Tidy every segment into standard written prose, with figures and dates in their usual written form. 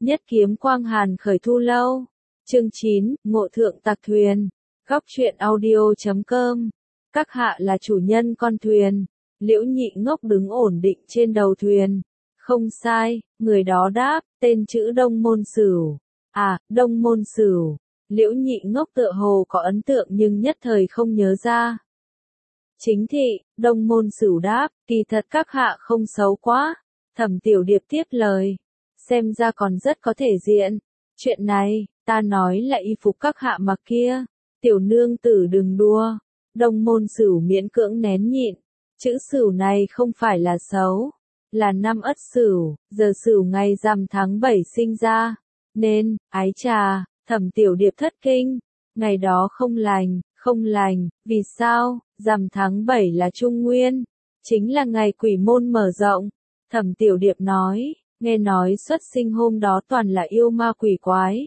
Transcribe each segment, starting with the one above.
Nhất kiếm quang hàn khởi thu lâu. Chương 9, Ngộ thượng tặc thuyền. Góc truyện audio.com. Các hạ là chủ nhân con thuyền. Liễu Nhị Ngốc đứng ổn định trên đầu thuyền. Không sai, người đó đáp, tên chữ Đông Môn Sửu. À, Đông Môn Sửu. Liễu Nhị Ngốc tựa hồ có ấn tượng nhưng nhất thời không nhớ ra. Chính thị, Đông Môn Sửu đáp, kỳ thật các hạ không xấu quá. Thẩm Tiểu Điệp tiếp lời. Xem ra còn rất có thể diện. Chuyện này, ta nói là y phục các hạ mặc kia. Tiểu nương tử đừng đua. Đông Môn Sửu miễn cưỡng nén nhịn. Chữ Sửu này không phải là xấu. Là năm Ất Sửu, giờ Sửu ngày rằm tháng 7 sinh ra. Nên, ái trà, Thẩm Tiểu Điệp thất kinh. Ngày đó không lành, vì sao? Rằm tháng 7 là Trung Nguyên. Chính là ngày quỷ môn mở rộng. Thẩm Tiểu Điệp nói, nghe nói xuất sinh hôm đó toàn là yêu ma quỷ quái.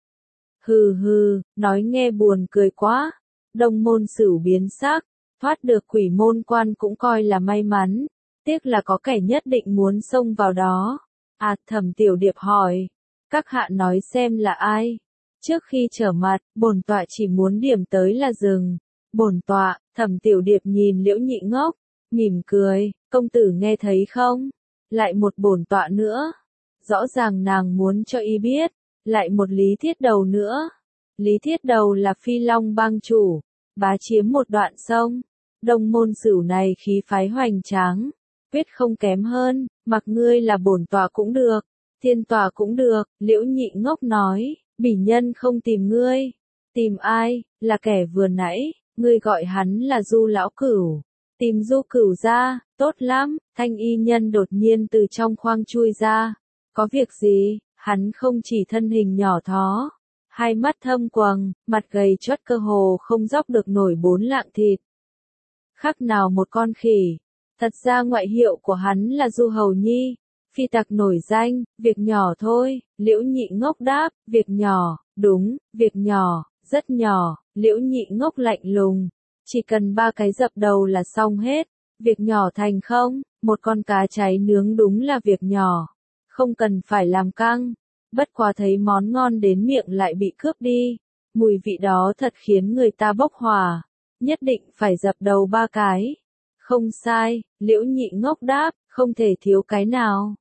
Hừ hừ, nói nghe buồn cười quá. Đông Môn Sửu biến sắc, thoát được quỷ môn quan cũng coi là may mắn. Tiếc là có kẻ nhất định muốn xông vào đó. À, Thẩm Tiểu Điệp hỏi, các hạ nói xem là ai? Trước khi trở mặt, bổn tọa chỉ muốn điểm tới là rừng. Bổn tọa, Thẩm Tiểu Điệp nhìn Liễu Nhị Ngốc, mỉm cười, công tử nghe thấy không? Lại một bổn tọa nữa. Rõ ràng nàng muốn cho y biết, lại một Lý Thiết Đầu nữa. Lý Thiết Đầu là Phi Long bang chủ, bá chiếm một đoạn sông. Đông Môn Sửu này khí phái hoành tráng, quyết không kém hơn, mặc ngươi là bổn tọa cũng được, thiên tọa cũng được. Liễu Nhị Ngốc nói, bỉ nhân không tìm ngươi. Tìm ai? Là kẻ vừa nãy, ngươi gọi hắn là Du lão cửu. Tìm Du cửu ra, tốt lắm. Thanh y nhân đột nhiên từ trong khoang chui ra. Có việc gì? Hắn không chỉ thân hình nhỏ thó, hai mắt thâm quầng, mặt gầy chót cơ hồ không dóc được nổi 4 lạng thịt. Khác nào một con khỉ. Thật ra ngoại hiệu của hắn là Du Hầu Nhi, phi tặc nổi danh. Việc nhỏ thôi. Liễu Nhị Ngốc đáp, việc nhỏ, đúng, việc nhỏ, rất nhỏ. Liễu Nhị Ngốc lạnh lùng, chỉ cần 3 cái dập đầu là xong hết. Việc nhỏ thành không? Một con cá cháy nướng đúng là việc nhỏ, không cần phải làm căng. Bất quá thấy món ngon đến miệng lại bị cướp đi, mùi vị đó thật khiến người ta bốc hỏa. Nhất định phải dập đầu 3 cái. Không sai, Liễu Nhị Ngốc đáp, không thể thiếu cái nào.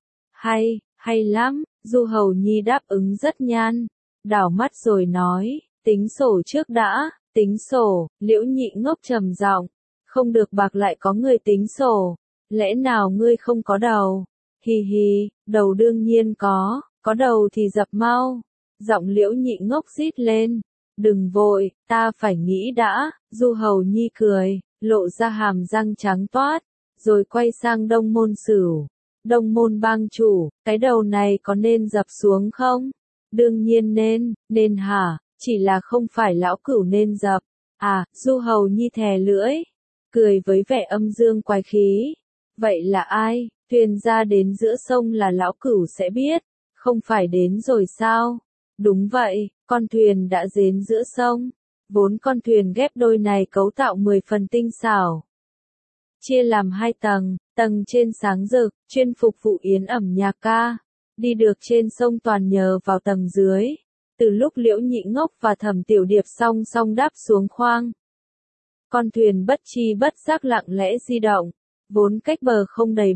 Hay lắm. Du Hầu Nhi đáp ứng rất nhan, đảo mắt rồi nói, tính sổ trước đã. Tính sổ. Liễu Nhị Ngốc trầm giọng, không được bạc lại có người tính sổ. Lẽ nào ngươi không có đầu? Hì hì, đầu đương nhiên có đầu thì dập mau. Giọng Liễu Nhị Ngốc rít lên. Đừng vội, ta phải nghĩ đã. Du Hầu Nhi cười, lộ ra hàm răng trắng toát, rồi quay sang Đông Môn Sửu. Đông Môn bang chủ, cái đầu này có nên dập xuống không? Đương nhiên nên hả? Chỉ là không phải lão cửu nên dập. À, Du Hầu Nhi thè lưỡi, cười với vẻ âm dương quái khí. Vậy là ai? Thuyền ra đến giữa sông là lão cửu sẽ biết, không phải đến rồi sao? Đúng vậy, con thuyền đã đến giữa sông. Vốn con thuyền ghép đôi này cấu tạo 10 phần tinh xảo, chia làm 2 tầng, tầng trên sáng rực, chuyên phục vụ yến ẩm nhạc ca. Đi được trên sông toàn nhờ vào tầng dưới. Từ lúc Liễu Nhị Ngốc và Thẩm Tiểu Điệp song song đáp xuống khoang, con thuyền bất chi bất giác lặng lẽ di động, vốn cách bờ không đầy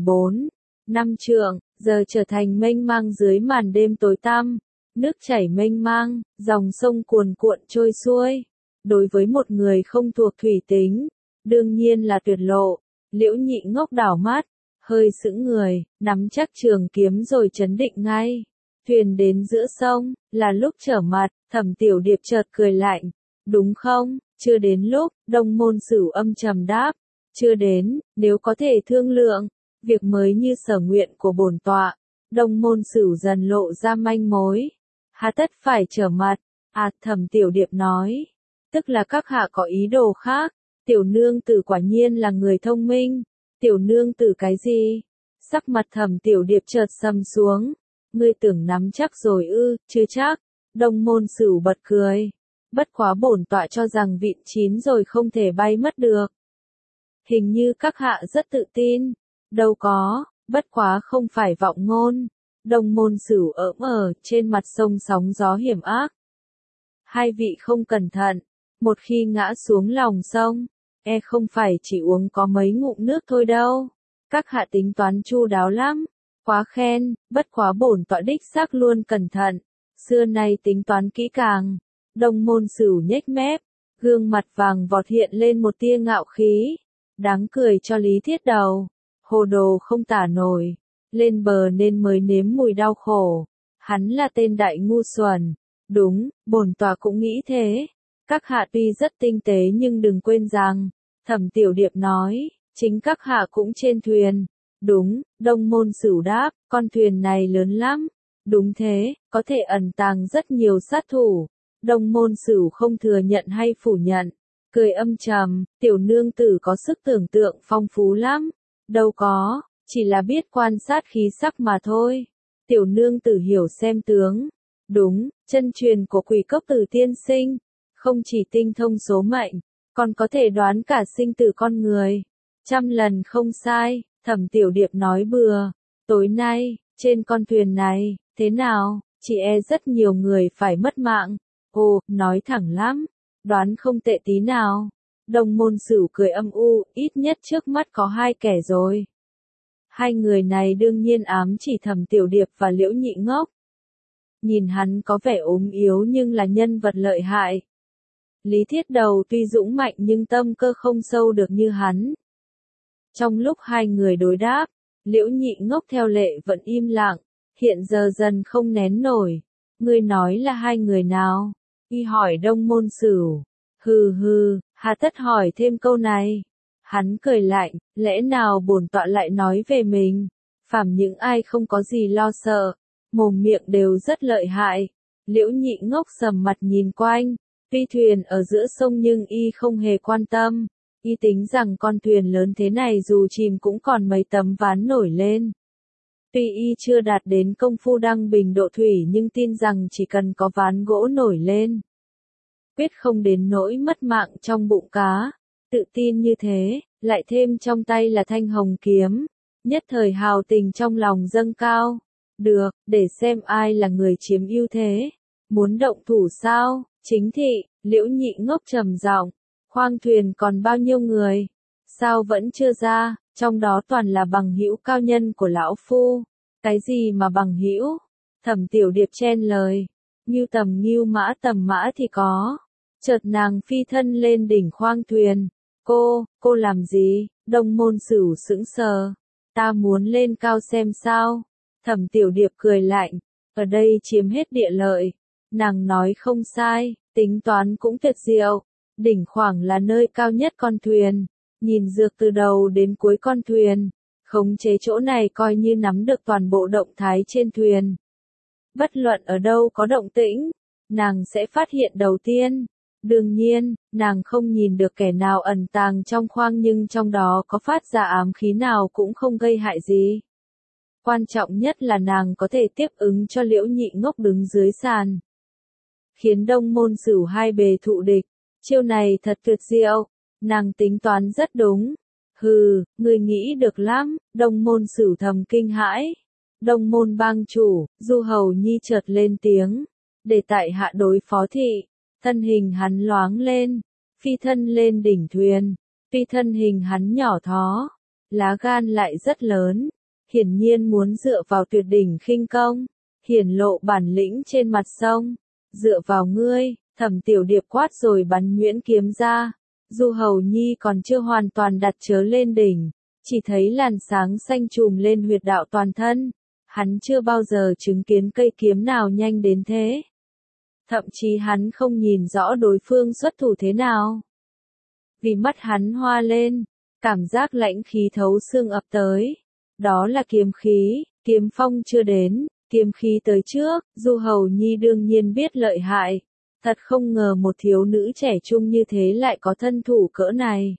4-5 trượng, giờ trở thành mênh mang dưới màn đêm tối tăm. Nước chảy mênh mang, dòng sông cuồn cuộn trôi xuôi. Đối với một người không thuộc thủy tính, đương nhiên là tuyệt lộ. Liễu Nhị Ngốc đảo mắt, hơi sững người, nắm chắc trường kiếm rồi trấn định ngay. Thuyền đến giữa sông, là lúc trở mặt. Thẩm Tiểu Điệp chợt cười lạnh, đúng không? Chưa đến lúc. Đông Môn Sửu âm trầm đáp, chưa đến. Nếu có thể thương lượng, việc mới như sở nguyện của bổn tọa. Đông Môn Sửu dần lộ ra manh mối, hà tất phải trở mặt. À, Thẩm Tiểu Điệp nói, tức là các hạ có ý đồ khác. Tiểu nương tử quả nhiên là người thông minh. Tiểu nương tử cái gì? Sắc mặt Thẩm Tiểu Điệp chợt sầm xuống. Ngươi tưởng nắm chắc rồi ư? Chưa chắc. Đông Môn Sửu bật cười. Bất quá bổn tọa cho rằng vịn chín rồi không thể bay mất được. Hình như các hạ rất tự tin. Đâu có, bất quá không phải vọng ngôn. Đông Môn Sửu ở trên mặt sông sóng gió hiểm ác. Hai vị không cẩn thận, một khi ngã xuống lòng sông, không phải chỉ uống có mấy ngụm nước thôi đâu. Các hạ tính toán chu đáo lắm, quá khen, bất quá bổn tọa đích xác luôn cẩn thận, xưa nay tính toán kỹ càng. Đông Môn Sửu nhếch mép, gương mặt vàng vọt hiện lên một tia ngạo khí, đáng cười cho Lý Thiết Đầu, hồ đồ không tả nổi, lên bờ nên mới nếm mùi đau khổ. Hắn là tên đại ngu xuẩn. Đúng, bổn tọa cũng nghĩ thế. Các hạ tuy rất tinh tế nhưng đừng quên rằng, Thẩm Tiểu Điệp nói, chính các hạ cũng trên thuyền. Đúng, Đông Môn Sửu đáp, con thuyền này lớn lắm. Đúng thế, có thể ẩn tàng rất nhiều sát thủ. Đông Môn Sửu không thừa nhận hay phủ nhận, cười âm trầm, tiểu nương tử có sức tưởng tượng phong phú lắm. Đâu có, chỉ là biết quan sát khí sắc mà thôi. Tiểu nương tử hiểu xem tướng. Đúng, chân truyền của Quỷ Cốc Tử tiên sinh, không chỉ tinh thông số mệnh, còn có thể đoán cả sinh tử con người. 100 lần không sai, Thẩm Tiểu Điệp nói bừa. Tối nay, trên con thuyền này, thế nào, chỉ rất nhiều người phải mất mạng. Ồ, nói thẳng lắm, đoán không tệ tí nào. Đông Môn Sửu cười âm u, ít nhất trước mắt có hai kẻ rồi. Hai người này đương nhiên ám chỉ Thẩm Tiểu Điệp và Liễu Nhị Ngốc. Nhìn hắn có vẻ ốm yếu nhưng là nhân vật lợi hại. Lý Thiết Đầu tuy dũng mạnh nhưng tâm cơ không sâu được như hắn. Trong lúc hai người đối đáp, Liễu Nhị Ngốc theo lệ vẫn im lặng, hiện giờ dần không nén nổi. Ngươi nói là hai người nào? Y hỏi Đông Môn Sửu. Hừ hừ, hà tất hỏi thêm câu này. Hắn cười lạnh, lẽ nào bổn tọa lại nói về mình? Phàm những ai không có gì lo sợ, mồm miệng đều rất lợi hại. Liễu Nhị Ngốc sầm mặt nhìn quanh, tuy thuyền ở giữa sông nhưng y không hề quan tâm. Y tính rằng con thuyền lớn thế này dù chìm cũng còn mấy tấm ván nổi lên. Tuy y chưa đạt đến công phu đăng bình độ thủy nhưng tin rằng chỉ cần có ván gỗ nổi lên, quyết không đến nỗi mất mạng trong bụng cá. Tự tin như thế, lại thêm trong tay là thanh hồng kiếm, nhất thời hào tình trong lòng dâng cao. Được, để xem ai là người chiếm ưu thế. Muốn động thủ sao? Chính thị, Liễu Nhị Ngốc trầm giọng, khoang thuyền còn bao nhiêu người? Sao vẫn chưa ra? Trong đó toàn là bằng hữu cao nhân của lão phu. Cái gì mà bằng hữu? Thẩm Tiểu Điệp chen lời. Ngưu tầm mã thì có. Chợt nàng phi thân lên đỉnh khoang thuyền. Cô làm gì? Đông Môn Sửu sững sờ. Ta muốn lên cao xem sao. Thẩm Tiểu Điệp cười lạnh. Ở đây chiếm hết địa lợi. Nàng nói không sai, tính toán cũng tuyệt diệu. Đỉnh khoảng là nơi cao nhất con thuyền. Nhìn dược từ đầu đến cuối con thuyền. Khống chế chỗ này coi như nắm được toàn bộ động thái trên thuyền. Bất luận ở đâu có động tĩnh, nàng sẽ phát hiện đầu tiên. Đương nhiên, nàng không nhìn được kẻ nào ẩn tàng trong khoang nhưng trong đó có phát ra ám khí nào cũng không gây hại gì. Quan trọng nhất là nàng có thể tiếp ứng cho Liễu Nhị Ngốc đứng dưới sàn. Khiến Đông Môn Sửu hai bề thụ địch. Chiêu này thật tuyệt diệu. Nàng tính toán rất đúng. Hừ, người nghĩ được lắm. Đông Môn Sửu thầm kinh hãi. Đông Môn bang chủ, Du Hầu Nhi chợt lên tiếng. Để tại hạ đối phó thị. Thân hình hắn loáng lên. Phi thân lên đỉnh thuyền. Tuy thân hình hắn nhỏ thó, lá gan lại rất lớn. Hiển nhiên muốn dựa vào tuyệt đỉnh khinh công, hiển lộ bản lĩnh trên mặt sông. Dựa vào ngươi, Thẩm Tiểu Điệp quát rồi bắn nhuyễn kiếm ra. Du Hầu Nhi còn chưa hoàn toàn đặt chớ lên đỉnh, chỉ thấy làn sáng xanh trùm lên huyệt đạo toàn thân. Hắn chưa bao giờ chứng kiến cây kiếm nào nhanh đến thế. Thậm chí hắn không nhìn rõ đối phương xuất thủ thế nào. Vì mắt hắn hoa lên, cảm giác lãnh khí thấu xương ập tới. Đó là kiếm khí, kiếm phong chưa đến, kiếm khí tới trước. Du Hầu Nhi đương nhiên biết lợi hại. Thật không ngờ một thiếu nữ trẻ trung như thế lại có thân thủ cỡ này.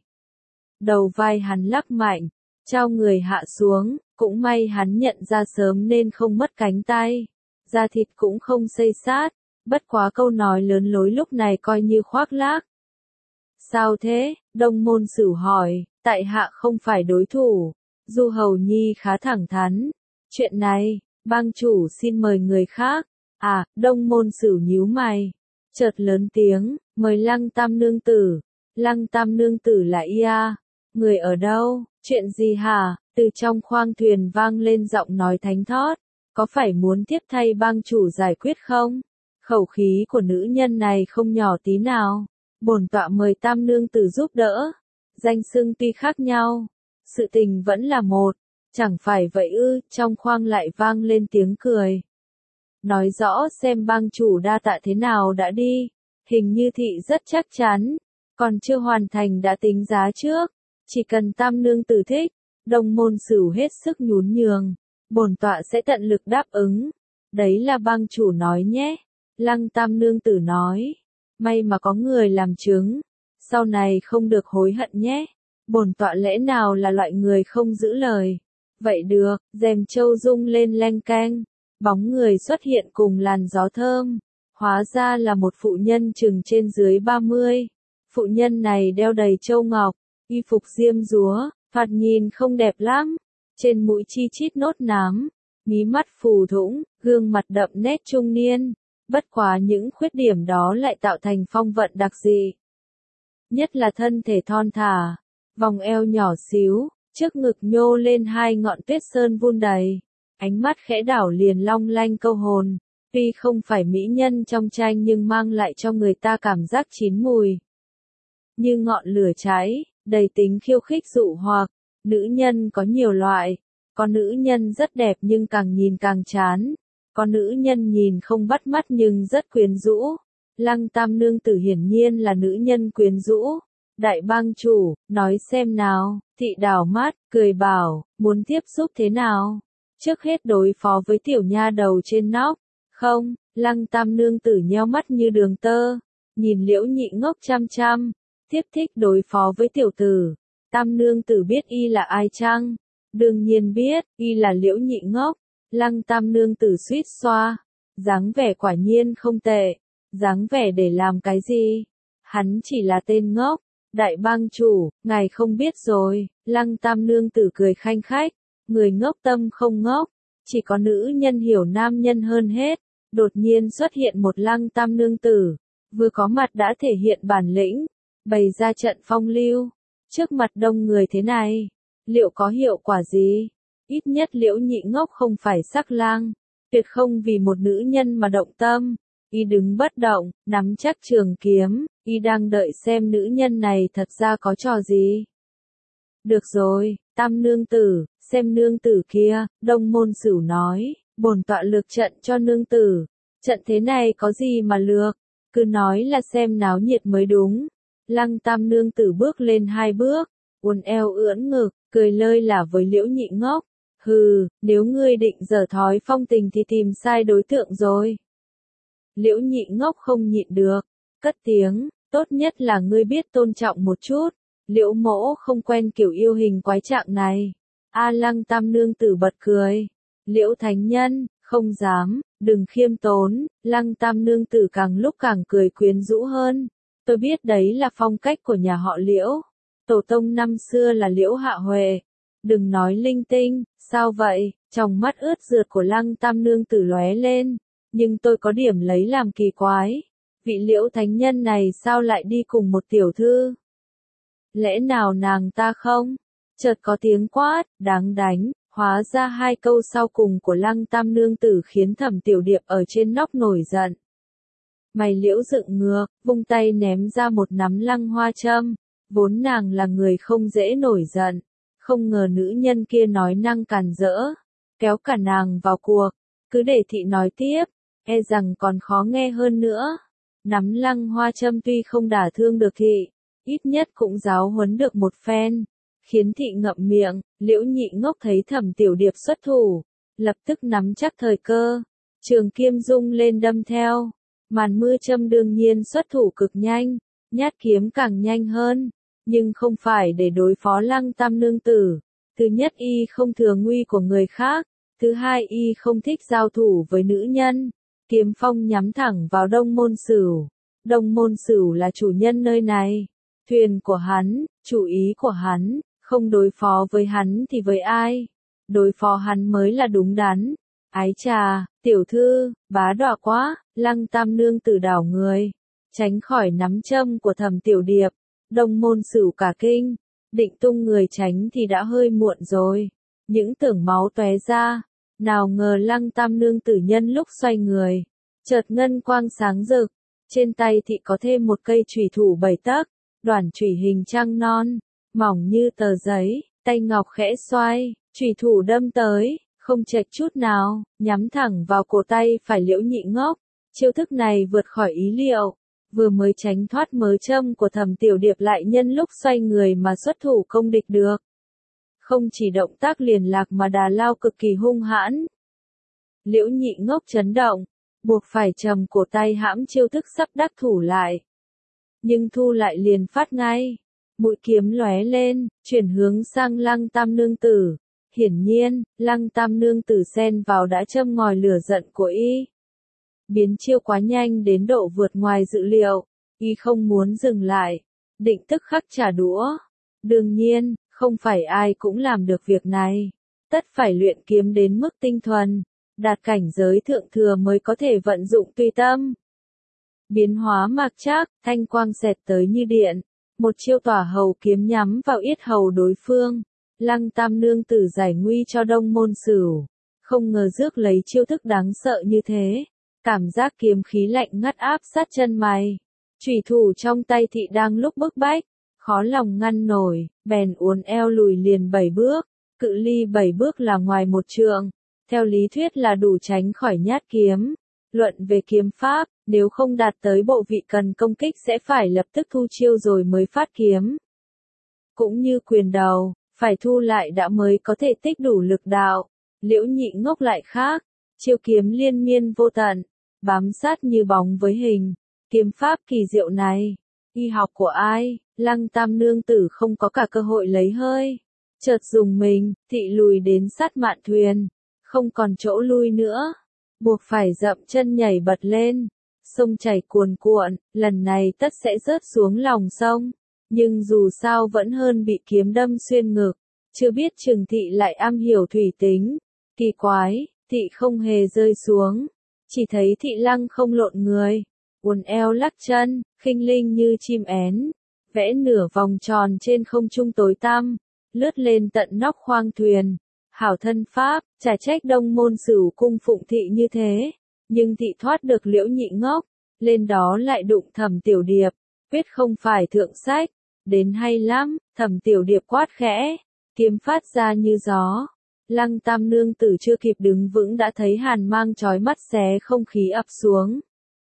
Đầu vai hắn lắc mạnh, trao người hạ xuống, cũng may hắn nhận ra sớm nên không mất cánh tay. Da thịt cũng không xây sát, bất quá câu nói lớn lối lúc này coi như khoác lác. Sao thế? Đông Môn Sửu hỏi, tại hạ không phải đối thủ. Du Hầu Nhi khá thẳng thắn. Chuyện này, Bang chủ xin mời người khác. À, Đông Môn Sửu nhíu mày. Chợt lớn tiếng, mời Lăng Tam nương tử. Lăng Tam nương tử là ia. Người ở đâu? Chuyện gì hả? Từ trong khoang thuyền vang lên giọng nói thánh thót. Có phải muốn tiếp thay bang chủ giải quyết không? Khẩu khí của nữ nhân này không nhỏ tí nào. Bổn tọa mời Tam nương tử giúp đỡ. Danh xưng tuy khác nhau, sự tình vẫn là một. Chẳng phải vậy ư? Trong khoang lại vang lên tiếng cười. Nói rõ xem bang chủ đa tạ thế nào đã đi. Hình như thị rất chắc chắn. Còn chưa hoàn thành đã tính giá trước. Chỉ cần Tam nương tử thích. Đông Môn Sửu hết sức nhún nhường. Bổn tọa sẽ tận lực đáp ứng. Đấy là bang chủ nói nhé. Lăng Tam nương tử nói. May mà có người làm chứng. Sau này không được hối hận nhé. Bổn tọa lẽ nào là loại người không giữ lời. Vậy được, rèm châu rung lên leng keng. Bóng người xuất hiện cùng làn gió thơm. Hóa ra là một phụ nhân chừng trên dưới 30. Phụ nhân này đeo đầy châu ngọc, y phục diêm dúa, thoạt nhìn không đẹp lắm. Trên mũi chi chít nốt nám, mí mắt phù thủng, gương mặt đậm nét trung niên. Bất quá những khuyết điểm đó lại tạo thành phong vận đặc dị. Nhất là thân thể thon thả, vòng eo nhỏ xíu, trước ngực nhô lên hai ngọn tuyết sơn vun đầy. Ánh mắt khẽ đảo liền long lanh câu hồn. Tuy không phải mỹ nhân trong tranh nhưng mang lại cho người ta cảm giác chín mùi. Như ngọn lửa cháy, đầy tính khiêu khích dụ hoặc. Nữ nhân có nhiều loại. Có nữ nhân rất đẹp nhưng càng nhìn càng chán. Có nữ nhân nhìn không bắt mắt nhưng rất quyến rũ. Lăng Tam nương tử hiển nhiên là nữ nhân quyến rũ. Đại bang chủ, nói xem nào. Thị đảo mắt, cười bảo, muốn tiếp xúc thế nào? Trước hết đối phó với tiểu nha đầu trên nóc. Không, Lăng Tam nương tử nheo mắt như đường tơ. Nhìn Liễu Nhị ngốc chăm chăm. Tiếp thích đối phó với tiểu tử. Tam nương tử biết y là ai chăng? Đương nhiên biết, y là Liễu Nhị ngốc. Lăng Tam nương tử suýt xoa. Dáng vẻ quả nhiên không tệ. Dáng vẻ để làm cái gì? Hắn chỉ là tên ngốc. Đại bang chủ, ngài không biết rồi. Lăng Tam nương tử cười khanh khách. Người ngốc tâm không ngốc. Chỉ có nữ nhân hiểu nam nhân hơn hết. Đột nhiên xuất hiện một Lăng Tam nương tử. Vừa có mặt đã thể hiện bản lĩnh. Bày ra trận phong lưu. Trước mặt đông người thế này. Liệu có hiệu quả gì? Ít nhất Liễu Nhị ngốc không phải sắc lang. Tuyệt không vì một nữ nhân mà động tâm. Y đứng bất động, nắm chắc trường kiếm. Y đang đợi xem nữ nhân này thật ra có trò gì. Được rồi, Tam nương tử, xem nương tử kia. Đông Môn Sửu nói. Bổn tọa lược trận cho nương tử. Trận thế này có gì mà lược. Cứ nói là xem náo nhiệt mới đúng. Lăng Tam nương tử bước lên hai bước. Uốn eo ưỡn ngực, cười lơi là với Liễu Nhị ngốc. Hừ, nếu ngươi định giở thói phong tình thì tìm sai đối tượng rồi. Liễu Nhị ngốc không nhịn được. Cất tiếng, tốt nhất là ngươi biết tôn trọng một chút. Liễu mỗ không quen kiểu yêu hình quái trạng này. A Lăng Tam nương tử bật cười. Liễu thánh nhân, không dám, đừng khiêm tốn. Lăng Tam nương tử càng lúc càng cười quyến rũ hơn. Tôi biết đấy là phong cách của nhà họ Liễu. Tổ tông năm xưa là Liễu Hạ Huệ. Đừng nói linh tinh, sao vậy? Trong mắt ướt rượt của Lăng Tam nương tử lóe lên. Nhưng tôi có điểm lấy làm kỳ quái. Vị Liễu thánh nhân này sao lại đi cùng một tiểu thư? Lẽ nào nàng ta không? Chợt có tiếng quát, đáng đánh. Hóa ra hai câu sau cùng của Lăng Tam nương tử khiến Thẩm Tiểu Điệp ở trên nóc nổi giận. Mày Liễu dựng ngược, vung tay ném ra một nắm lăng hoa châm. Vốn nàng là người không dễ nổi giận. Không ngờ nữ nhân kia nói năng càn rỡ. Kéo cả nàng vào cuộc. Cứ để thị nói tiếp. E rằng còn khó nghe hơn nữa. Nắm lăng hoa châm tuy không đả thương được thị. Ít nhất cũng giáo huấn được một phen. Khiến thị ngậm miệng. Liễu Nhị ngốc thấy Thẩm Tiểu Điệp xuất thủ. Lập tức nắm chắc thời cơ. Trường kiếm rung lên đâm theo. Màn mưa châm đương nhiên xuất thủ cực nhanh. Nhát kiếm càng nhanh hơn. Nhưng không phải để đối phó Lăng Tam nương tử. Thứ nhất y không thừa nguy của người khác. Thứ hai y không thích giao thủ với nữ nhân. Kiếm phong nhắm thẳng vào Đông Môn Sửu. Đông Môn Sửu là chủ nhân nơi này. Thuyền của hắn, chủ ý của hắn. Không đối phó với hắn thì với ai? Đối phó hắn mới là đúng đắn. Ái trà, tiểu thư, bá đọa quá, Lăng Tam nương tử đảo người, tránh khỏi nắm châm của Thẩm Tiểu Điệp. Đông Môn Sửu cả kinh, định tung người tránh thì đã hơi muộn rồi. Những tưởng máu tóe ra, nào ngờ Lăng Tam nương tử nhân lúc xoay người, chợt ngân quang sáng rực, trên tay thị có thêm một cây chùy thủ 7 tấc, đoản chùy hình trăng non, mỏng như tờ giấy, tay ngọc khẽ xoay, chùy thủ đâm tới, không chệch chút nào, nhắm thẳng vào cổ tay phải Liễu Nhị Ngốc. Chiêu thức này vượt khỏi ý liệu, vừa mới tránh thoát mớ châm của Thẩm Tiểu Điệp lại nhân lúc xoay người mà xuất thủ công địch được. Không chỉ động tác liền lạc mà đà lao cực kỳ hung hãn. Liễu Nhị Ngốc chấn động, buộc phải trầm cổ tay hãm chiêu thức sắp đắc thủ lại. Nhưng thu lại liền phát ngay, mũi kiếm lóe lên, chuyển hướng sang Lăng Tam nương tử. Hiển nhiên, Lăng Tam nương tử xen vào đã châm ngòi lửa giận của y. Biến chiêu quá nhanh đến độ vượt ngoài dự liệu, y không muốn dừng lại, định tức khắc trả đũa. Đương nhiên, không phải ai cũng làm được việc này, tất phải luyện kiếm đến mức tinh thuần, đạt cảnh giới thượng thừa mới có thể vận dụng tùy tâm. Biến hóa mạc trác, thanh quang xẹt tới như điện, một chiêu tỏa hầu kiếm nhắm vào yết hầu đối phương. Lăng Tam nương tử giải nguy cho Đông Môn Sửu, không ngờ rước lấy chiêu thức đáng sợ như thế, cảm giác kiếm khí lạnh ngắt áp sát chân mày. Chủy thủ trong tay thị đang lúc bức bách, khó lòng ngăn nổi, bèn uốn eo lùi liền 7 bước, cự ly 7 bước là ngoài 1 trượng, theo lý thuyết là đủ tránh khỏi nhát kiếm. Luận về kiếm pháp, nếu không đạt tới bộ vị cần công kích sẽ phải lập tức thu chiêu rồi mới phát kiếm. Cũng như quyền đầu, phải thu lại đã mới có thể tích đủ lực đạo. Liễu Nhị Ngốc lại khác, chiêu kiếm liên miên vô tận, bám sát như bóng với hình. Kiếm pháp kỳ diệu này, y học của ai? Lăng Tam nương tử không có cả cơ hội lấy hơi, chợt dùng mình, thị lùi đến sát mạn thuyền, không còn chỗ lui nữa, buộc phải dậm chân nhảy bật lên. Sông chảy cuồn cuộn, lần này tất sẽ rớt xuống lòng sông, nhưng dù sao vẫn hơn bị kiếm đâm xuyên ngực. Chưa biết chừng thị lại am hiểu thủy tính, kỳ quái, thị không hề rơi xuống, chỉ thấy thị lăng không lộn người, uốn eo lắc chân, khinh linh như chim én, vẽ nửa vòng tròn trên không trung tối tăm, lướt lên tận nóc khoang thuyền. Hảo thân pháp, chả trách Đông Môn Sửu cung phụng thị như thế, nhưng thị thoát được Liễu Nhị Ngốc, lên đó lại đụng Thẩm Tiểu Điệp, quyết không phải thượng sách, đến hay lắm. Thẩm Tiểu Điệp quát khẽ, kiếm phát ra như gió. Lăng Tam nương tử chưa kịp đứng vững đã thấy hàn mang chói mắt xé không khí ập xuống.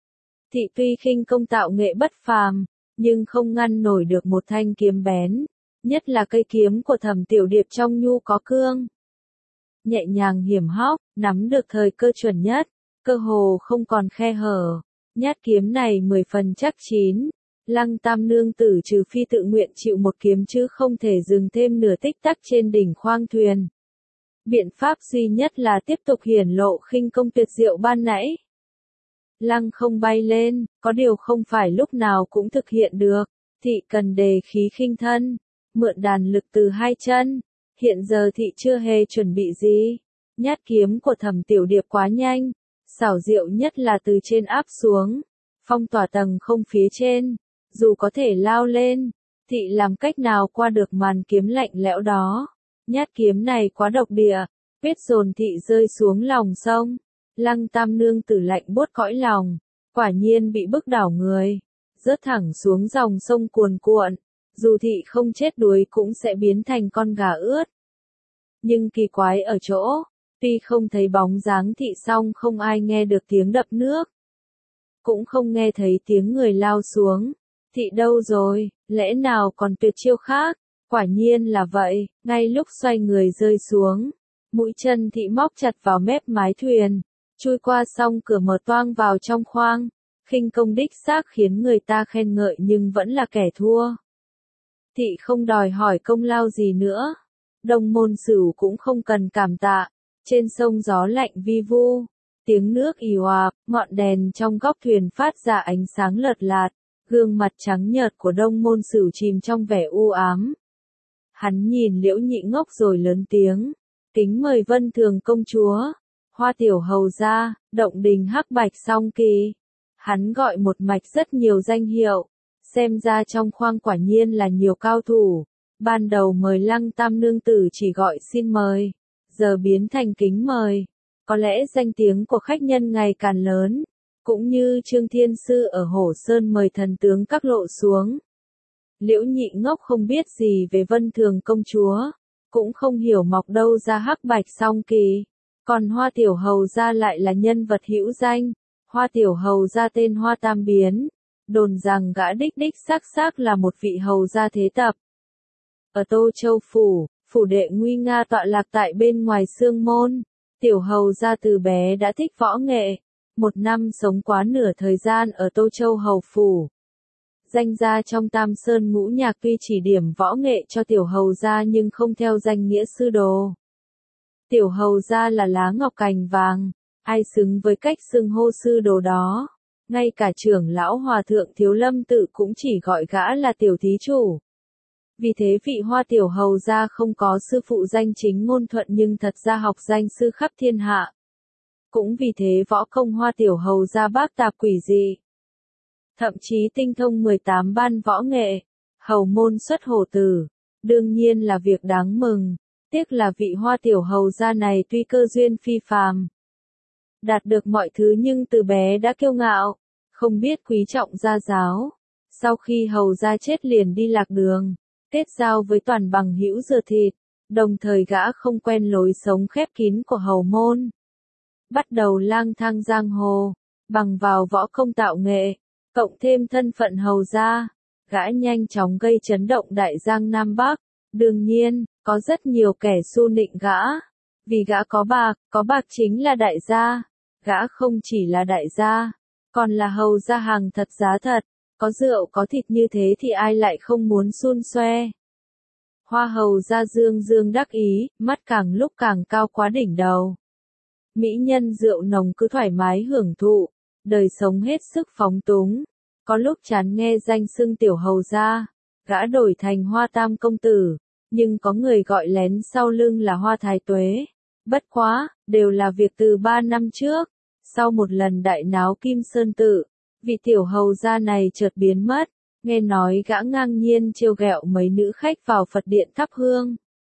Thị tuy khinh công tạo nghệ bất phàm, nhưng không ngăn nổi được một thanh kiếm bén, nhất là cây kiếm của Thẩm Tiểu Điệp trong nhu có cương. Nhẹ nhàng hiểm hóc, nắm được thời cơ chuẩn nhất, cơ hồ không còn khe hở. Nhát kiếm này 10 phần chắc chín. Lăng Tam nương tử trừ phi tự nguyện chịu một kiếm chứ không thể dừng thêm nửa tích tắc trên đỉnh khoang thuyền. Biện pháp duy nhất là tiếp tục hiển lộ khinh công tuyệt diệu ban nãy. Lăng không bay lên, có điều không phải lúc nào cũng thực hiện được, thị cần đề khí khinh thân, mượn đàn lực từ hai chân. Hiện giờ thị chưa hề chuẩn bị gì. Nhát kiếm của Thẩm Tiểu Điệp quá nhanh, xảo diệu nhất là từ trên áp xuống, phong tỏa tầng không phía trên. Dù có thể lao lên, thị làm cách nào qua được màn kiếm lạnh lẽo đó. Nhát kiếm này quá độc địa, quyết dồn thị rơi xuống lòng sông. Lăng Tam nương tử lạnh buốt cõi lòng, quả nhiên bị bức đảo người, rớt thẳng xuống dòng sông cuồn cuộn. Dù thị không chết đuối cũng sẽ biến thành con gà ướt. Nhưng kỳ quái ở chỗ, tuy không thấy bóng dáng thị song không ai nghe được tiếng đập nước, cũng không nghe thấy tiếng người lao xuống. Thị đâu rồi, lẽ nào còn tuyệt chiêu khác? Quả nhiên là vậy, ngay lúc xoay người rơi xuống, mũi chân thị móc chặt vào mép mái thuyền, chui qua song cửa mở toang vào trong khoang. Khinh công đích xác khiến người ta khen ngợi nhưng vẫn là kẻ thua. Thị không đòi hỏi công lao gì nữa. Đông Môn Sửu cũng không cần cảm tạ. Trên sông gió lạnh vi vu, tiếng nước ì òa, ngọn đèn trong góc thuyền phát ra ánh sáng lợt lạt. Gương mặt trắng nhợt của Đông Môn Sửu chìm trong vẻ u ám. Hắn nhìn Liễu Nhị Ngốc rồi lớn tiếng, kính mời Vân Thường công chúa. Hoa tiểu hầu gia, động đình hắc bạch song kỳ. Hắn gọi một mạch rất nhiều danh hiệu, xem ra trong khoang quả nhiên là nhiều cao thủ. Ban đầu mời Lăng Tam nương tử chỉ gọi xin mời, giờ biến thành kính mời. Có lẽ danh tiếng của khách nhân ngày càng lớn, cũng như Trương Thiên Sư ở Hổ Sơn mời thần tướng các lộ xuống. Liễu Nhị Ngốc không biết gì về Vân Thường công chúa, cũng không hiểu mọc đâu ra hắc bạch song kỳ. Còn Hoa tiểu hầu gia lại là nhân vật hữu danh. Hoa tiểu hầu gia tên Hoa Tam Biến, đồn rằng gã đích đích xác là một vị hầu gia thế tập. Ở Tô Châu phủ, phủ đệ nguy nga tọa lạc tại bên ngoài Sương Môn, tiểu hầu gia từ bé đã thích võ nghệ, một năm sống quá nửa thời gian ở Tô Châu hầu phủ. Danh gia trong Tam Sơn Ngũ Nhạc tuy chỉ điểm võ nghệ cho tiểu hầu gia nhưng không theo danh nghĩa sư đồ. Tiểu hầu gia là lá ngọc cành vàng, ai xứng với cách xưng hô sư đồ đó. Ngay cả trưởng lão hòa thượng Thiếu Lâm Tự cũng chỉ gọi gã là tiểu thí chủ. Vì thế vị Hoa tiểu hầu gia không có sư phụ danh chính ngôn thuận nhưng thật ra học danh sư khắp thiên hạ. Cũng vì thế võ công Hoa tiểu hầu gia bác tạp quỷ dị. Thậm chí tinh thông 18 ban võ nghệ, hầu môn xuất hổ tử, đương nhiên là việc đáng mừng. Tiếc là vị Hoa tiểu hầu gia này tuy cơ duyên phi phàm, đạt được mọi thứ nhưng từ bé đã kiêu ngạo, không biết quý trọng gia giáo. Sau khi hầu gia chết liền đi lạc đường, kết giao với toàn bằng hữu rửa thịt, đồng thời gã không quen lối sống khép kín của hầu môn. Bắt đầu lang thang giang hồ, bằng vào võ công tạo nghệ, cộng thêm thân phận hầu gia, gã nhanh chóng gây chấn động đại giang Nam Bắc. Đương nhiên, có rất nhiều kẻ xu nịnh gã, vì gã có bạc chính là đại gia. Gã không chỉ là đại gia, còn là hầu gia hàng thật giá thật, có rượu có thịt như thế thì ai lại không muốn xun xoe. Hoa hầu gia dương dương đắc ý, mắt càng lúc càng cao quá đỉnh đầu. Mỹ nhân rượu nồng cứ thoải mái hưởng thụ, đời sống hết sức phóng túng. Có lúc chán nghe danh xưng tiểu hầu gia, gã đổi thành Hoa Tam công tử, nhưng có người gọi lén sau lưng là Hoa Thái Tuế. Bất quá, đều là việc từ 3 năm trước. Sau một lần đại náo Kim Sơn Tự, vị tiểu hầu gia này chợt biến mất, nghe nói gã ngang nhiên trêu ghẹo mấy nữ khách vào Phật điện thắp hương.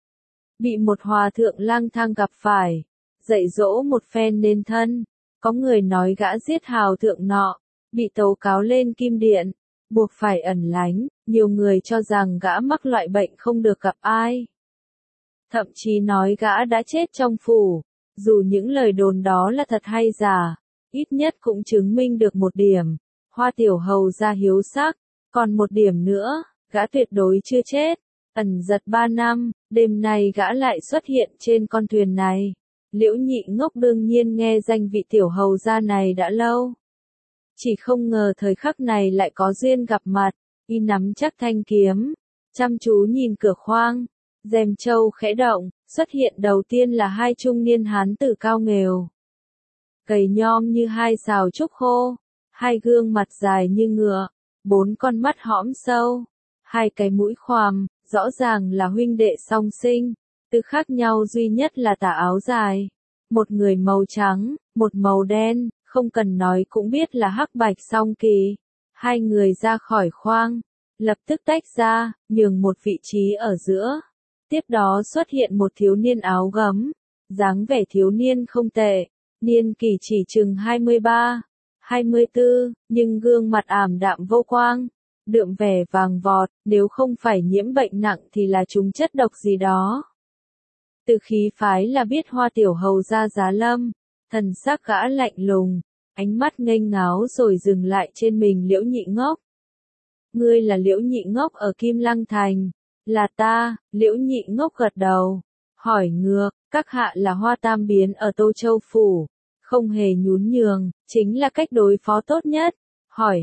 Bị một hòa thượng lang thang gặp phải, dạy dỗ một phen nên thân, có người nói gã giết hào thượng nọ, bị tố cáo lên Kim Điện, buộc phải ẩn lánh, nhiều người cho rằng gã mắc loại bệnh không được gặp ai. Thậm chí nói gã đã chết trong phủ. Dù những lời đồn đó là thật hay giả, ít nhất cũng chứng minh được một điểm, Hoa tiểu hầu gia hiếu sắc, còn một điểm nữa, gã tuyệt đối chưa chết. Ẩn giật 3 năm, đêm nay gã lại xuất hiện trên con thuyền này. Liễu Nhị Ngốc đương nhiên nghe danh vị tiểu hầu gia này đã lâu. Chỉ không ngờ thời khắc này lại có duyên gặp mặt, y nắm chắc thanh kiếm, chăm chú nhìn cửa khoang. Rèm châu khẽ động, xuất hiện đầu tiên là hai trung niên hán tử cao nghều. Gầy nhom như hai sào trúc khô, hai gương mặt dài như ngựa, 4 con mắt hõm sâu, hai cái mũi khoằm, rõ ràng là huynh đệ song sinh. Từ khác nhau duy nhất là tà áo dài. Một người màu trắng, một màu đen, không cần nói cũng biết là hắc bạch song kỳ. Hai người ra khỏi khoang, lập tức tách ra, nhường một vị trí ở giữa. Tiếp đó xuất hiện một thiếu niên áo gấm, dáng vẻ thiếu niên không tệ, niên kỷ chỉ chừng 23, 24, nhưng gương mặt ảm đạm vô quang, đượm vẻ vàng vọt, nếu không phải nhiễm bệnh nặng thì là trúng chất độc gì đó. Từ khí phái là biết Hoa tiểu hầu gia Giá Lâm, thần sắc gã lạnh lùng, ánh mắt nghênh ngáo rồi dừng lại trên mình Liễu Nhị Ngốc. Ngươi là Liễu Nhị Ngốc ở Kim Lăng Thành. Là ta, Liễu Nhị Ngốc gật đầu. Hỏi ngược, các hạ là Hoa Tam Biến ở Tô Châu Phủ. Không hề nhún nhường, chính là cách đối phó tốt nhất. Hỏi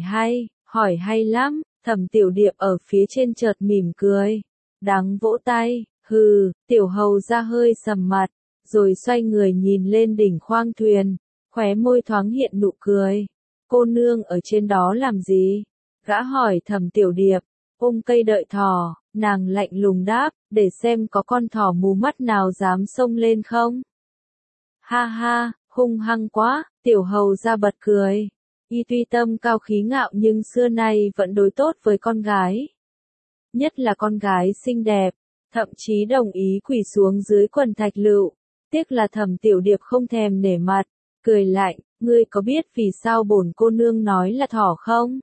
hay lắm, Thẩm Tiểu Điệp ở phía trên chợt mỉm cười. Đáng vỗ tay, hừ, tiểu hầu ra hơi sầm mặt, rồi xoay người nhìn lên đỉnh khoang thuyền, khóe môi thoáng hiện nụ cười. Cô nương ở trên đó làm gì? Gã hỏi Thẩm Tiểu Điệp. Ôm cây đợi thỏ, nàng lạnh lùng đáp, để xem có con thỏ mù mắt nào dám xông lên không. Ha ha, Hung hăng quá, tiểu hầu ra bật cười. Y tuy tâm cao khí ngạo nhưng xưa nay vẫn đối tốt với con gái. Nhất là con gái xinh đẹp, thậm chí đồng ý quỳ xuống dưới quần thạch lựu. Tiếc là Thẩm Tiểu Điệp không thèm nể mặt, cười lạnh, ngươi có biết vì sao bổn cô nương nói là thỏ không?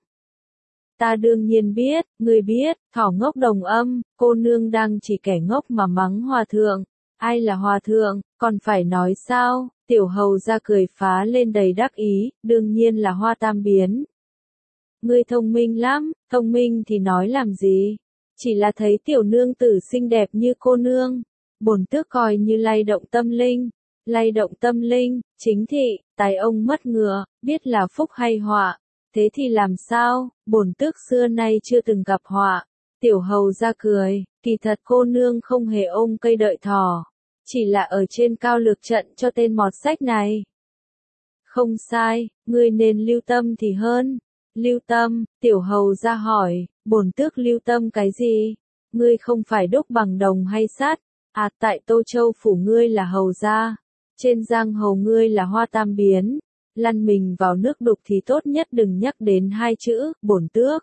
Ta đương nhiên biết, ngươi biết, thỏ ngốc đồng âm, cô nương đang chỉ kẻ ngốc mà mắng hòa thượng. Ai là hòa thượng, còn phải nói sao? Tiểu hầu ra cười phá lên đầy đắc ý, đương nhiên là Hoa Tam Biến. Ngươi thông minh lắm, thông minh thì nói làm gì? Chỉ là thấy tiểu nương tử xinh đẹp như cô nương. Bổn tước coi như lay động tâm linh. Lay động tâm linh, chính thị, tài ông mất ngựa, biết là phúc hay họa. Thế thì làm sao, bổn tước xưa nay chưa từng gặp họa. Tiểu hầu ra cười, kỳ thật cô nương không hề ôm cây đợi thỏ. Chỉ là ở trên cao lược trận cho tên mọt sách này. Không sai, ngươi nên lưu tâm thì hơn. Lưu tâm, tiểu hầu ra hỏi, bổn tước lưu tâm cái gì? Ngươi không phải đúc bằng đồng hay sắt? À, tại Tô Châu phủ ngươi là hầu gia. Trên giang hồ ngươi là Hoa Tam Biến. Lăn mình vào nước đục thì tốt nhất đừng nhắc đến hai chữ, bổn tước.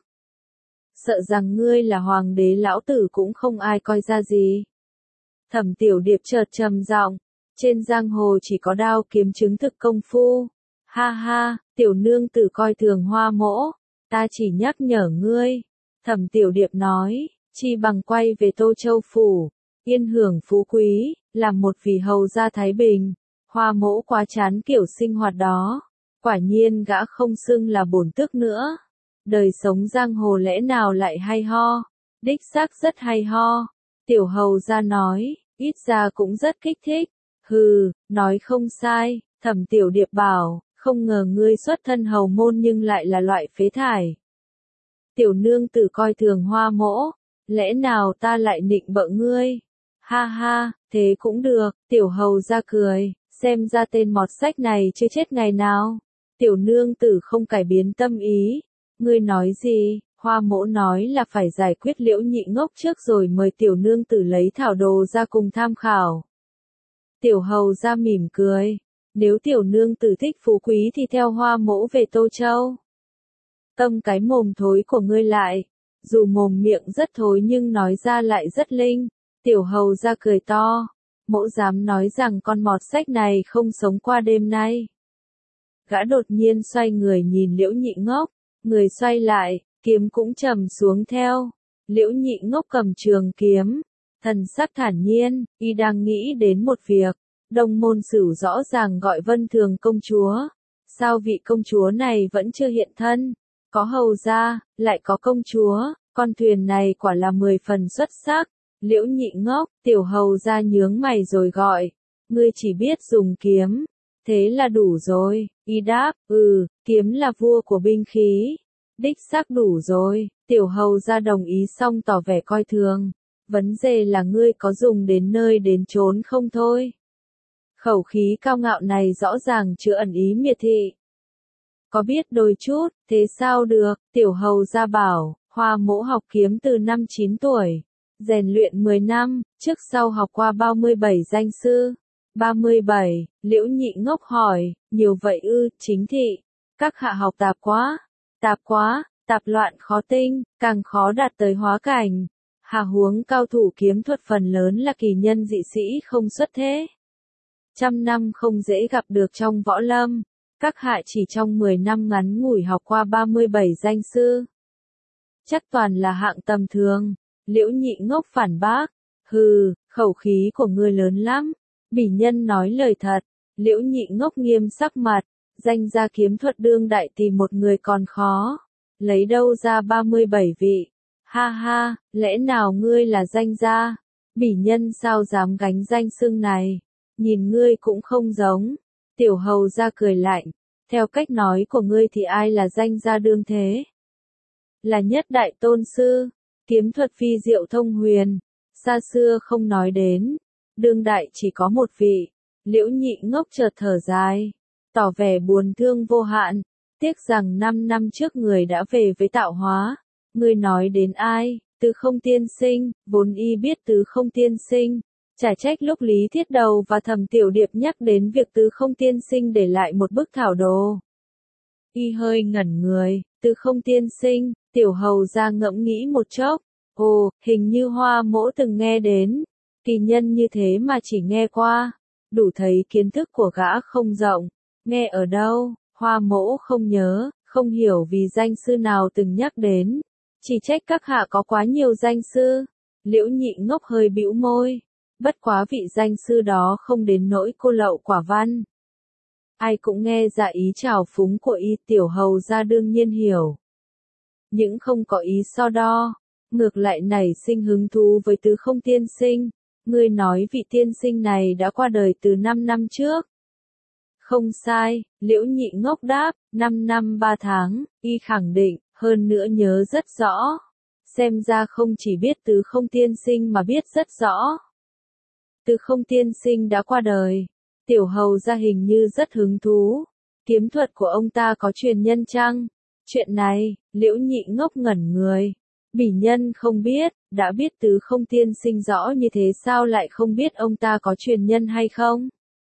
Sợ rằng ngươi là hoàng đế lão tử cũng không ai coi ra gì. Thẩm Tiểu Điệp chợt trầm giọng, trên giang hồ chỉ có đao kiếm chứng thực công phu. Ha ha, tiểu nương tử coi thường Hoa mỗ, ta chỉ nhắc nhở ngươi. Thẩm Tiểu Điệp nói, chi bằng quay về Tô Châu phủ, yên hưởng phú quý, làm một vị hầu gia thái bình. Hoa mỗ quá chán kiểu sinh hoạt đó, quả nhiên gã không xưng là bổn tước nữa. Đời sống giang hồ lẽ nào lại hay ho, đích xác rất hay ho. Tiểu hầu gia nói, ít ra cũng rất kích thích. Hừ, nói không sai, Thẩm Tiểu Điệp bảo, không ngờ ngươi xuất thân hầu môn nhưng lại là loại phế thải. Tiểu nương tử coi thường Hoa mỗ, lẽ nào ta lại nịnh bợ ngươi? Ha ha, thế cũng được, tiểu hầu ra cười, xem ra tên mọt sách này chưa chết ngày nào. Tiểu nương tử không cải biến tâm ý. Ngươi nói gì? Hoa mỗ nói là phải giải quyết Liễu Nhị Ngốc trước rồi mời tiểu nương tử lấy thảo đồ ra cùng tham khảo. Tiểu hầu ra mỉm cười. Nếu tiểu nương tử thích phú quý thì theo Hoa mỗ về Tô Châu. Câm cái mồm thối của ngươi lại. Dù mồm miệng rất thối nhưng nói ra lại rất linh. Tiểu hầu ra cười to. Mỗ dám nói rằng con mọt sách này không sống qua đêm nay. Gã đột nhiên xoay người nhìn Liễu Nhị Ngốc. Người xoay lại, kiếm cũng trầm xuống theo. Liễu Nhị Ngốc cầm trường kiếm. Thần sắc thản nhiên, y đang nghĩ đến một việc. Đông môn Sửu rõ ràng gọi Vân Thường công chúa. Sao vị công chúa này vẫn chưa hiện thân? Có hầu gia, lại có công chúa, con thuyền này quả là 10 phần xuất sắc. Liễu Nhị Ngốc, tiểu hầu gia nhướng mày rồi gọi. Ngươi chỉ biết dùng kiếm. Thế là đủ rồi. Y đáp, kiếm là vua của binh khí. Đích xác đủ rồi. Tiểu hầu gia đồng ý xong tỏ vẻ coi thường. Vấn đề là ngươi có dùng đến nơi đến chốn không thôi. Khẩu khí cao ngạo này rõ ràng chứa ẩn ý miệt thị. Có biết đôi chút, thế sao được? Tiểu hầu gia bảo, Hoa mỗ học kiếm từ năm 9 tuổi. Rèn luyện 10 năm, trước sau học qua 37 danh sư. 37, Liễu Nhị Ngốc hỏi, nhiều vậy ư? Chính thị. Các hạ học tạp quá. Tạp quá, tạp loạn khó tinh, càng khó đạt tới hóa cảnh. Hà huống cao thủ kiếm thuật phần lớn là kỳ nhân dị sĩ không xuất thế. Trăm năm không dễ gặp được trong võ lâm. Các hạ chỉ trong 10 năm ngắn ngủi học qua 37 danh sư. Chắc toàn là hạng tầm thường. Liễu Nhị Ngốc phản bác. Hừ, khẩu khí của ngươi lớn lắm. Bỉ nhân nói lời thật. Liễu Nhị Ngốc nghiêm sắc mặt. Danh gia kiếm thuật đương đại tìm một người còn khó. Lấy đâu ra 37 vị. Ha ha, lẽ nào ngươi là danh gia? Bỉ nhân sao dám gánh danh xưng này? Nhìn ngươi cũng không giống. Tiểu hầu ra cười lạnh. Theo cách nói của ngươi thì ai là danh gia đương thế? Là nhất đại tôn sư. Kiếm thuật phi diệu thông huyền. Xa xưa không nói đến. Đương đại chỉ có một vị. Liễu Nhị Ngốc chợt thở dài. Tỏ vẻ buồn thương vô hạn. Tiếc rằng 5 năm trước người đã về với tạo hóa. Ngươi nói đến ai? Tứ Không tiên sinh. Vốn y biết Tứ Không tiên sinh. Chả trách lúc Lý Thiết Đầu và Thẩm Tiểu Điệp nhắc đến việc Tứ Không Tiên Sinh để lại một bức thảo đồ. Y hơi ngẩn người, Tứ Không Tiên Sinh, Tiểu Hầu ra ngẫm nghĩ một chốc. Ồ, hình như Hoa Mỗ từng nghe đến. Kỳ nhân như thế mà chỉ nghe qua. Đủ thấy kiến thức của gã không rộng. Nghe ở đâu, Hoa Mỗ không nhớ, không hiểu vì danh sư nào từng nhắc đến. Chỉ trách các hạ có quá nhiều danh sư. Liễu Nhị Ngốc hơi bĩu môi. Bất quá vị danh sư đó không đến nỗi cô lậu quả văn. Ai cũng nghe ra ý trào phúng của y, Tiểu Hầu ra đương nhiên hiểu. Nhưng không có ý so đo, ngược lại nảy sinh hứng thú với Tứ Không Tiên Sinh. Ngươi nói vị tiên sinh này đã qua đời từ 5 năm trước. Không sai, Liễu Nhị Ngốc đáp, 5 năm 3 tháng, y khẳng định, hơn nữa nhớ rất rõ. Xem ra không chỉ biết Tứ Không Tiên Sinh mà biết rất rõ. Tứ Không Tiên Sinh đã qua đời. Tiểu Hầu ra hình như rất hứng thú. Kiếm thuật của ông ta có truyền nhân chăng? Chuyện này, Liễu Nhị Ngốc ngẩn người. Bỉ nhân không biết, đã biết Tứ Không Tiên Sinh rõ như thế sao lại không biết ông ta có truyền nhân hay không?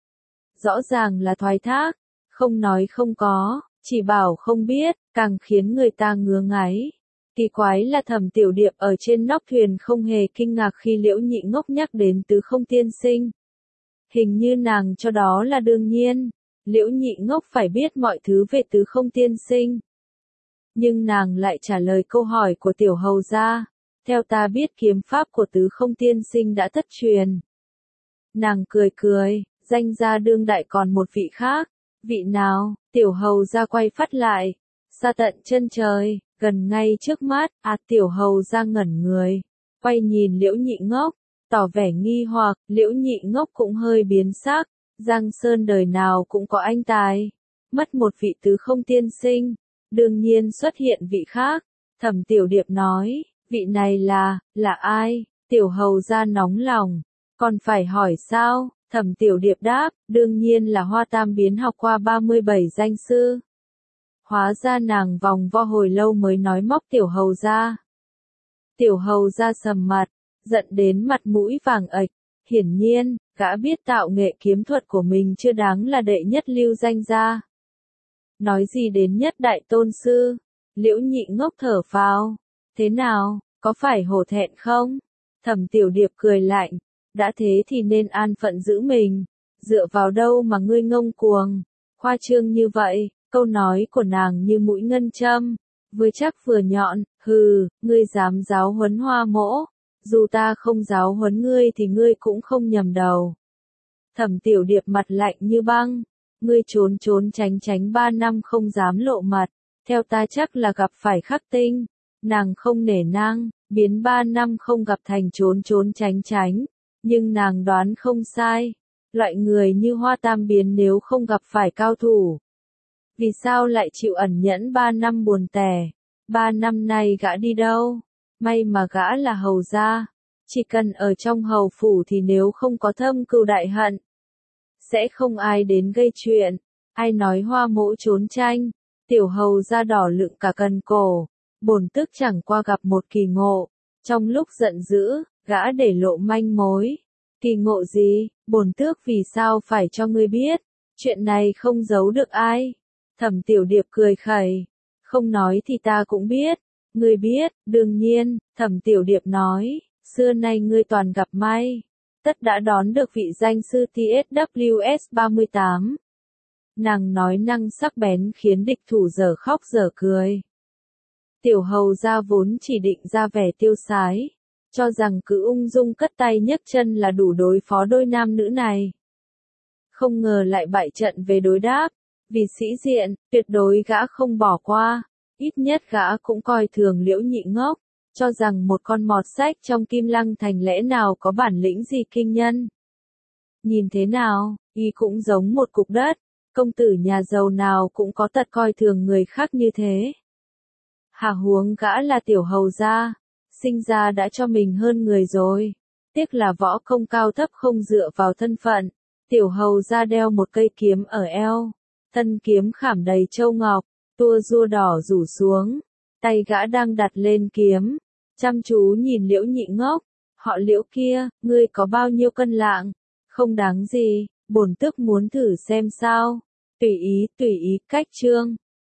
Rõ ràng là thoái thác, không nói không có, chỉ bảo không biết, càng khiến người ta ngứa ngáy. Kỳ quái là Thẩm Tiểu Điệp ở trên nóc thuyền không hề kinh ngạc khi Liễu Nhị Ngốc nhắc đến Tứ Không Tiên Sinh. Hình như nàng cho đó là đương nhiên, Liễu Nhị Ngốc phải biết mọi thứ về Tứ Không Tiên Sinh. Nhưng nàng lại trả lời câu hỏi của Tiểu Hầu ra, theo ta biết kiếm pháp của Tứ Không Tiên Sinh đã thất truyền. Nàng cười cười, danh gia đương đại còn một vị khác, vị nào? Tiểu Hầu ra quay phát lại, xa tận chân trời, gần ngay trước mắt, Tiểu Hầu ra ngẩn người, quay nhìn Liễu Nhị Ngốc, tỏ vẻ nghi hoặc, Liễu Nhị Ngốc cũng hơi biến sắc, Giang Sơn đời nào cũng có anh tài, mất một vị Tứ Không Tiên Sinh, đương nhiên xuất hiện vị khác. Thẩm Tiểu Điệp nói, vị này là ai? Tiểu Hầu ra nóng lòng, còn phải hỏi sao? Thẩm Tiểu Điệp đáp, đương nhiên là Hoa Tam Biến học qua 37 danh sư. Hóa ra nàng vòng vo hồi lâu mới nói móc Tiểu Hầu ra. Tiểu Hầu ra sầm mặt, giận đến mặt mũi vàng ệch, hiển nhiên, gã biết tạo nghệ kiếm thuật của mình chưa đáng là đệ nhất lưu danh gia. Nói gì đến nhất đại tôn sư, Liễu Nhị Ngốc thở phào, thế nào, có phải hổ thẹn không? Thẩm Tiểu Điệp cười lạnh, đã thế thì nên an phận giữ mình, dựa vào đâu mà ngươi ngông cuồng, khoa trương như vậy, câu nói của nàng như mũi ngân châm, vừa chắc vừa nhọn, hừ, ngươi dám giáo huấn Hoa Mỗ, dù ta không giáo huấn ngươi thì ngươi cũng không nhầm đầu. Thẩm Tiểu Điệp mặt lạnh như băng, ngươi trốn trốn tránh tránh 3 năm không dám lộ mặt, theo ta chắc là gặp phải khắc tinh, nàng không nể nang, biến 3 năm không gặp thành trốn trốn tránh tránh, nhưng nàng đoán không sai, loại người như Hoa Tam Biến nếu không gặp phải cao thủ, vì sao lại chịu ẩn nhẫn 3 năm buồn tẻ, 3 năm nay gã đi đâu, may mà gã là hầu gia, chỉ cần ở trong hầu phủ thì nếu không có thâm cừu đại hận, sẽ không ai đến gây chuyện, ai nói Hoa Mỗ trốn tranh, Tiểu Hầu ra đỏ lựng cả cần cổ, bổn tước chẳng qua gặp một kỳ ngộ, trong lúc giận dữ, gã để lộ manh mối, kỳ ngộ gì, bổn tước vì sao phải cho ngươi biết, chuyện này không giấu được ai, Thẩm Tiểu Điệp cười khẩy, không nói thì ta cũng biết, ngươi biết, đương nhiên, Thẩm Tiểu Điệp nói, xưa nay ngươi toàn gặp may. Tất đã đón được vị danh sư TSWS 38. Nàng nói năng sắc bén khiến địch thủ dở khóc dở cười. Tiểu Hầu ra vốn chỉ định ra vẻ tiêu sái, cho rằng cứ ung dung cất tay nhấc chân là đủ đối phó đôi nam nữ này. Không ngờ lại bại trận về đối đáp, vì sĩ diện, tuyệt đối gã không bỏ qua, ít nhất gã cũng coi thường Liễu Nhị Ngốc, cho rằng một con mọt sách trong Kim Lăng Thành lẽ nào có bản lĩnh gì kinh nhân. Nhìn thế nào, y cũng giống một cục đất, công tử nhà giàu nào cũng có tật coi thường người khác như thế. Hà huống gã là Tiểu Hầu gia, sinh ra đã cho mình hơn người rồi, tiếc là võ công cao thấp không dựa vào thân phận. Tiểu Hầu gia đeo một cây kiếm ở eo, thân kiếm khảm đầy châu ngọc, tua rua đỏ rủ xuống, tay gã đang đặt lên kiếm, chăm chú nhìn Liễu Nhị Ngốc, Họ Liễu kia, ngươi có bao nhiêu cân lạng? Không đáng gì, bổn tước muốn thử xem sao. Tùy ý, cách chương.